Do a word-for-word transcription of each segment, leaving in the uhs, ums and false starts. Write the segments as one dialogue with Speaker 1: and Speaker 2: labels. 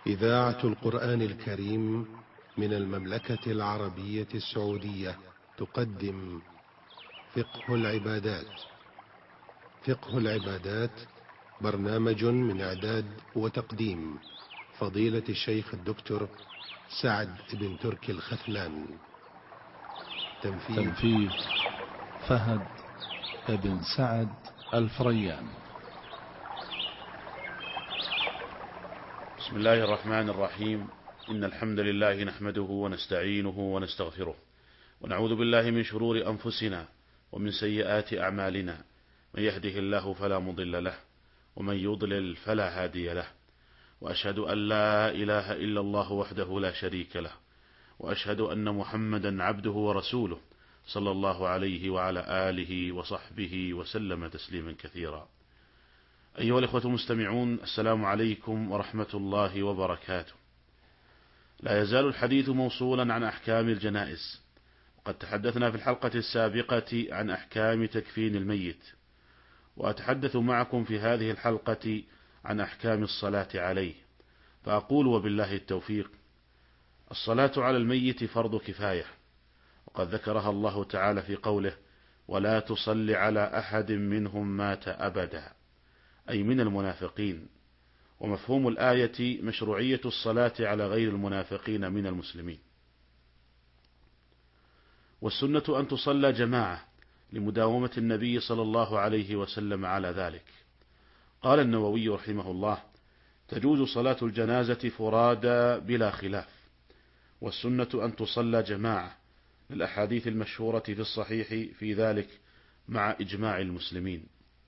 Speaker 1: إذاعة القرآن الكريم من المملكة العربية السعودية تقدم فقه العبادات. فقه العبادات برنامج من إعداد وتقديم فضيلة الشيخ الدكتور سعد بن تركي الخثلان. تنفيذ,
Speaker 2: تنفيذ فهد بن سعد الفريان.
Speaker 3: بسم الله الرحمن الرحيم. إن الحمد لله نحمده ونستعينه ونستغفره، ونعوذ بالله من شرور أنفسنا ومن سيئات أعمالنا، من يهده الله فلا مضل له ومن يضلل فلا هادي له، وأشهد أن لا إله إلا الله وحده لا شريك له، وأشهد أن محمدا عبده ورسوله صلى الله عليه وعلى آله وصحبه وسلم تسليما كثيرا. أيها الإخوة المستمعون، السلام عليكم ورحمة الله وبركاته. لا يزال الحديث موصولا عن أحكام الجنائز، وقد تحدثنا في الحلقة السابقة عن أحكام تكفين الميت، وأتحدث معكم في هذه الحلقة عن أحكام الصلاة عليه، فأقول وبالله التوفيق: الصلاة على الميت فرض كفاية، وقد ذكرها الله تعالى في قوله: ولا تصل على أحد منهم مات أبدا، أي من المنافقين. ومفهوم الآية مشروعية الصلاة على غير المنافقين من المسلمين. والسنة أن تصلى جماعة لمداومة النبي صلى الله عليه وسلم على ذلك. قال النووي رحمه الله: تجوز صلاة الجنازة فرادى بلا خلاف، والسنة أن تصلى جماعة للأحاديث المشهورة في الصحيح في ذلك مع إجماع المسلمين.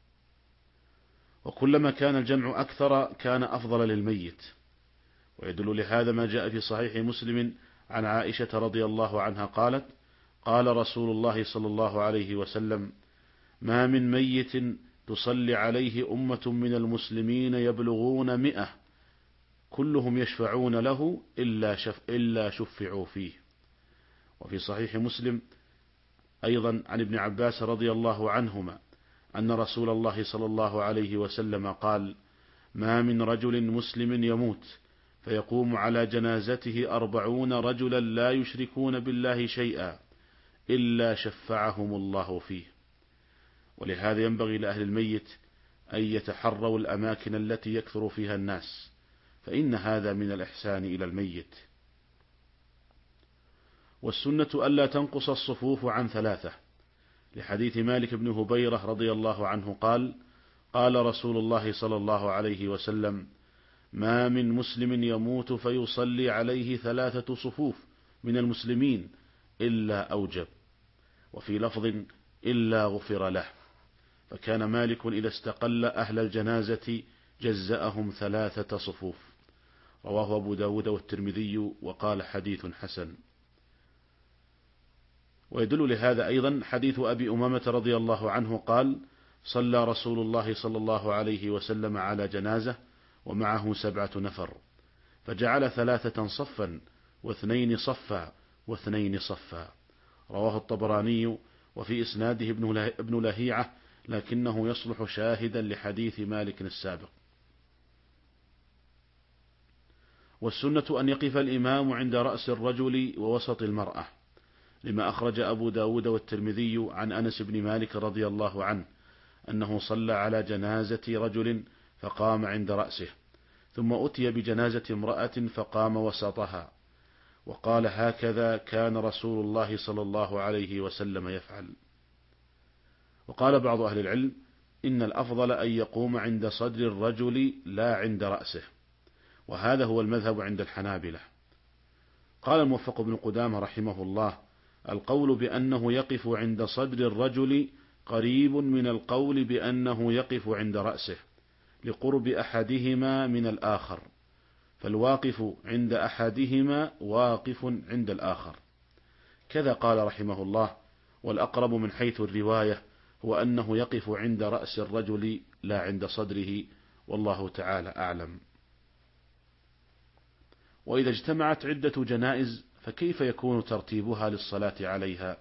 Speaker 3: وكلما كان الجمع أكثر كان أفضل للميت، ويدل لهذا ما جاء في صحيح مسلم عن عائشة رضي الله عنها قالت: قال رسول الله صلى الله عليه وسلم: ما من ميت تصلي عليه أمة من المسلمين يبلغون مئة كلهم يشفعون له إلا, شف إلا شفعوا فيه. وفي صحيح مسلم أيضا عن ابن عباس رضي الله عنهما أن رسول الله صلى الله عليه وسلم قال: ما من رجل مسلم يموت فيقوم على جنازته أربعون رجلا لا يشركون بالله شيئا إلا شفعهم الله فيه. ولهذا ينبغي لأهل الميت أن يتحروا الأماكن التي يكثر فيها الناس، فإن هذا من الإحسان إلى الميت. والسنة ألا تنقص الصفوف عن ثلاثة، لحديث مالك بن هبيرة رضي الله عنه قال: قال رسول الله صلى الله عليه وسلم: ما من مسلم يموت فيصلي عليه ثلاثة صفوف من المسلمين إلا أوجب، وفي لفظ إلا غفر له. فكان مالك إذا استقل أهل الجنازة جزأهم ثلاثة صفوف. رواه أبو داود والترمذي وقال حديث حسن. ويدل لهذا أيضا حديث أبي أمامة رضي الله عنه قال: صلى رسول الله صلى الله عليه وسلم على جنازة ومعه سبعة نفر، فجعل ثلاثة صفا واثنين صفا واثنين صفا. رواه الطبراني، وفي إسناده ابن لهيعة، لكنه يصلح شاهدا لحديث مالك السابق. والسنة أن يقف الإمام عند رأس الرجل ووسط المرأة، لما أخرج أبو داود والترمذي عن أنس بن مالك رضي الله عنه أنه صلى على جنازة رجل فقام عند رأسه، ثم أتي بجنازة امرأة فقام وسطها، وقال: هكذا كان رسول الله صلى الله عليه وسلم يفعل. وقال بعض أهل العلم: إن الأفضل أن يقوم عند صدر الرجل لا عند رأسه، وهذا هو المذهب عند الحنابلة. قال الموفق بن قدامة رحمه الله: القول بأنه يقف عند صدر الرجل قريب من القول بأنه يقف عند رأسه، لقرب أحدهما من الآخر، فالواقف عند أحدهما واقف عند الآخر. كذا قال رحمه الله: والأقرب من حيث الرواية هو أنه يقف عند رأس الرجل لا عند صدره، والله تعالى أعلم. وإذا اجتمعت عدة جنائز فكيف يكون ترتيبها للصلاة عليها؟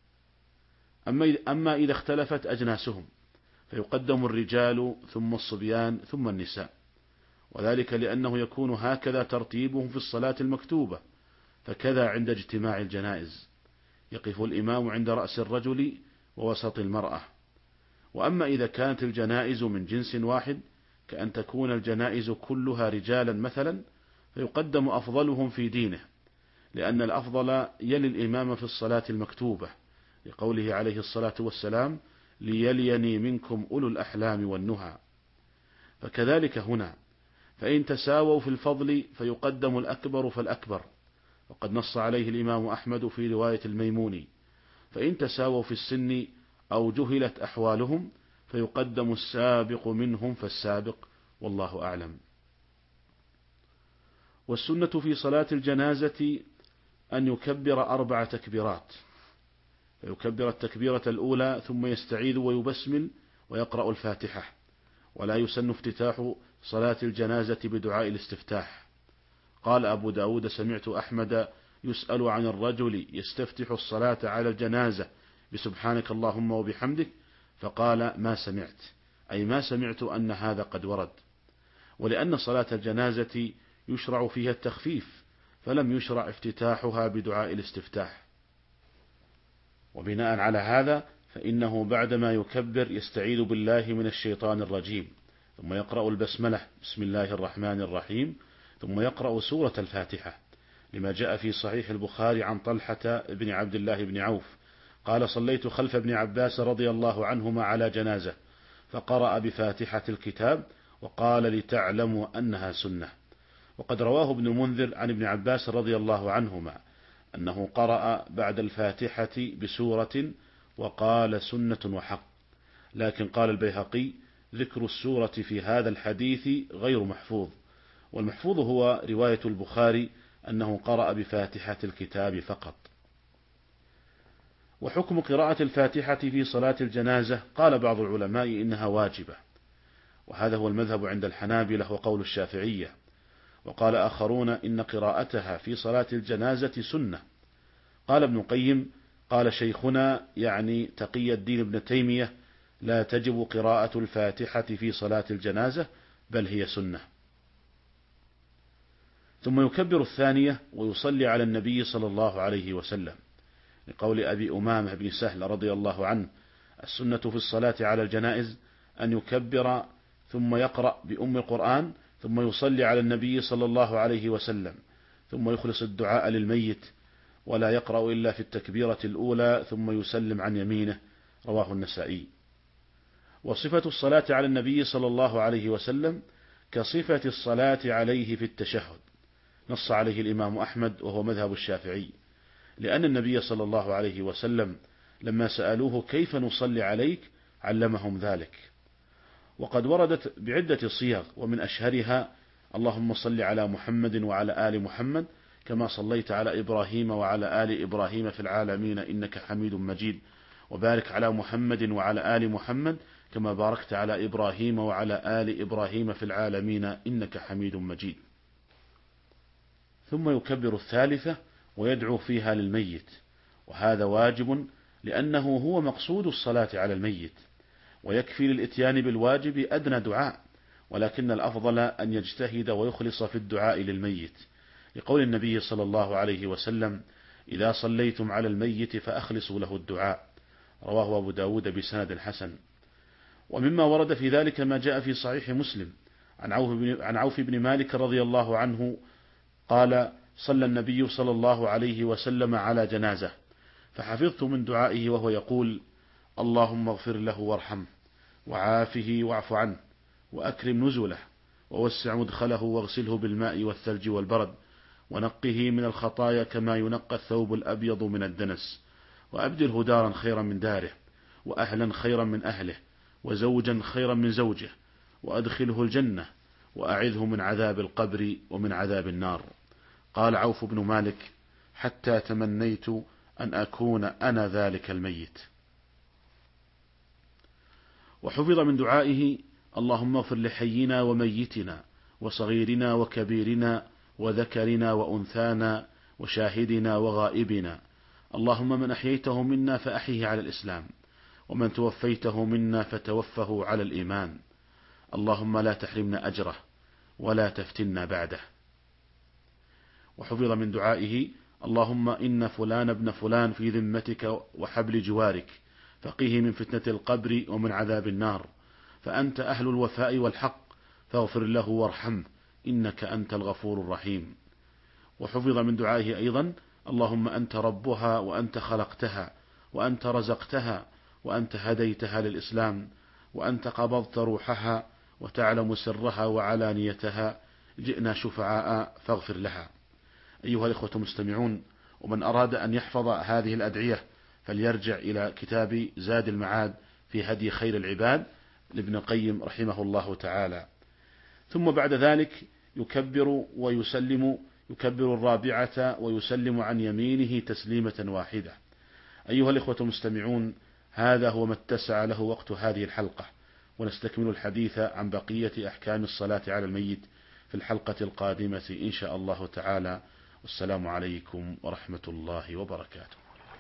Speaker 3: أما إذا اختلفت أجناسهم فيقدم الرجال ثم الصبيان ثم النساء، وذلك لأنه يكون هكذا ترتيبهم في الصلاة المكتوبة، فكذا عند اجتماع الجنائز، يقف الإمام عند رأس الرجل ووسط المرأة. وأما إذا كانت الجنائز من جنس واحد كأن تكون الجنائز كلها رجالا مثلا، فيقدم أفضلهم في دينه، لأن الأفضل يلي الإمام في الصلاة المكتوبة، لقوله عليه الصلاة والسلام: ليليني منكم أولو الأحلام والنهى. فكذلك هنا، فإن تساووا في الفضل فيقدم الأكبر فالأكبر، وقد نص عليه الإمام أحمد في رواية الميموني. فإن تساووا في السن أو جهلت أحوالهم فيقدم السابق منهم فالسابق، والله أعلم. والسنة في صلاة الجنازة أن يكبر أربع تكبيرات، فيكبر التكبيرة الأولى ثم يستعيذ ويبسمل ويقرأ الفاتحة، ولا يسن افتتاح صلاة الجنازة بدعاء الاستفتاح. قال أبو داود: سمعت أحمد يسأل عن الرجل يستفتح الصلاة على الجنازة بسبحانك اللهم وبحمدك، فقال: ما سمعت، أي ما سمعت أن هذا قد ورد. ولأن صلاة الجنازة يشرع فيها التخفيف، فلم يشرع افتتاحها بدعاء الاستفتاح. وبناء على هذا فإنه بعدما يكبر يستعيذ بالله من الشيطان الرجيم، ثم يقرأ البسملة بسم الله الرحمن الرحيم، ثم يقرأ سورة الفاتحة، لما جاء في صحيح البخاري عن طلحة بن عبد الله بن عوف قال: صليت خلف ابن عباس رضي الله عنهما على جنازة، فقرأ بفاتحة الكتاب وقال: لتعلموا أنها سنة. وقد رواه ابن المنذر عن ابن عباس رضي الله عنهما أنه قرأ بعد الفاتحة بسورة وقال: سنة وحق. لكن قال البيهقي: ذكر السورة في هذا الحديث غير محفوظ، والمحفوظ هو رواية البخاري أنه قرأ بفاتحة الكتاب فقط. وحكم قراءة الفاتحة في صلاة الجنازة، قال بعض العلماء إنها واجبة، وهذا هو المذهب عند الحنابلة وقول الشافعية. وقال آخرون إن قراءتها في صلاة الجنازة سنة. قال ابن القيم: قال شيخنا يعني تقي الدين ابن تيمية: لا تجب قراءة الفاتحة في صلاة الجنازة، بل هي سنة. ثم يكبر الثانية ويصلي على النبي صلى الله عليه وسلم، لقول أبي أمامة بن سهل رضي الله عنه: السنة في الصلاة على الجنائز أن يكبر ثم يقرأ بأم القرآن، ثم يصلي على النبي صلى الله عليه وسلم، ثم يخلص الدعاء للميت، ولا يقرأ إلا في التكبيرة الأولى، ثم يسلم عن يمينه. رواه النسائي. وصفة الصلاة على النبي صلى الله عليه وسلم كصفة الصلاة عليه في التشهد، نص عليه الإمام أحمد وهو مذهب الشافعي، لأن النبي صلى الله عليه وسلم لما سألوه كيف نصلي عليك علمهم ذلك. وقد وردت بعدة صيغ، ومن أشهرها: اللهم صل على محمد وعلى آل محمد كما صليت على إبراهيم وعلى آل إبراهيم في العالمين إنك حميد مجيد، وبارك على محمد وعلى آل محمد كما باركت على إبراهيم وعلى آل إبراهيم في العالمين إنك حميد مجيد. ثم يكبر الثالثة ويدعو فيها للميت، وهذا واجب لأنه هو مقصود الصلاة على الميت، ويكفي للإتيان بالواجب أدنى دعاء، ولكن الأفضل أن يجتهد ويخلص في الدعاء للميت، لقول النبي صلى الله عليه وسلم: إذا صليتم على الميت فأخلصوا له الدعاء. رواه أبو داود بسند حسن. ومما ورد في ذلك ما جاء في صحيح مسلم عن عوف بن, عن عوف بن مالك رضي الله عنه قال: صلى النبي صلى الله عليه وسلم على جنازة، فحفظت من دعائه وهو يقول: اللهم اغفر له وارحمه وعافه واعف عنه وأكرم نزله ووسع مدخله واغسله بالماء والثلج والبرد ونقه من الخطايا كما ينقى الثوب الأبيض من الدنس، وأبدله دارا خيرا من داره، وأهلا خيرا من أهله، وزوجا خيرا من زوجه، وأدخله الجنة، وأعذه من عذاب القبر ومن عذاب النار. قال عوف بن مالك: حتى تمنيت أن أكون أنا ذلك الميت. وحفظ من دعائه: اللهم اغفر لحينا وميتنا وصغيرنا وكبيرنا وذكرنا وأنثانا وشاهدنا وغائبنا، اللهم من أحييته منا فأحيه على الإسلام، ومن توفيته منا فتوفه على الإيمان، اللهم لا تحرمنا أجره ولا تفتنا بعده. وحفظ من دعائه: اللهم إن فلان ابن فلان في ذمتك وحبل جوارك، فقيه من فتنة القبر ومن عذاب النار، فأنت أهل الوفاء والحق، فاغفر له وارحمه، إنك أنت الغفور الرحيم. وحفظ من دعائه أيضا: اللهم أنت ربها وأنت خلقتها وأنت رزقتها وأنت هديتها للإسلام وأنت قبضت روحها وتعلم سرها وعلانيتها، جئنا شفعاء فاغفر لها. أيها الإخوة المستمعون، ومن أراد أن يحفظ هذه الأدعية فليرجع إلى كتاب زاد المعاد في هدي خير العباد لابن القيم رحمه الله تعالى. ثم بعد ذلك يكبر ويسلم، يكبر الرابعة ويسلم عن يمينه تسليمة واحدة. أيها الإخوة المستمعون، هذا هو ما اتسع له وقت هذه الحلقة، ونستكمل الحديث عن بقية أحكام الصلاة على الميت في الحلقة القادمة إن شاء الله تعالى. والسلام عليكم ورحمة الله وبركاته.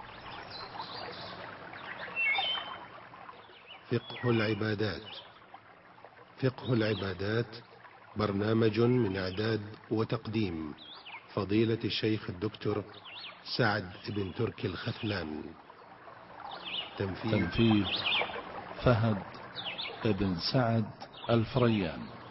Speaker 1: فقه العبادات. فقه العبادات برنامج من إعداد وتقديم فضيلة الشيخ الدكتور سعد بن تركي الخثلان.
Speaker 2: تنفيذ فهد بن سعد الفريان.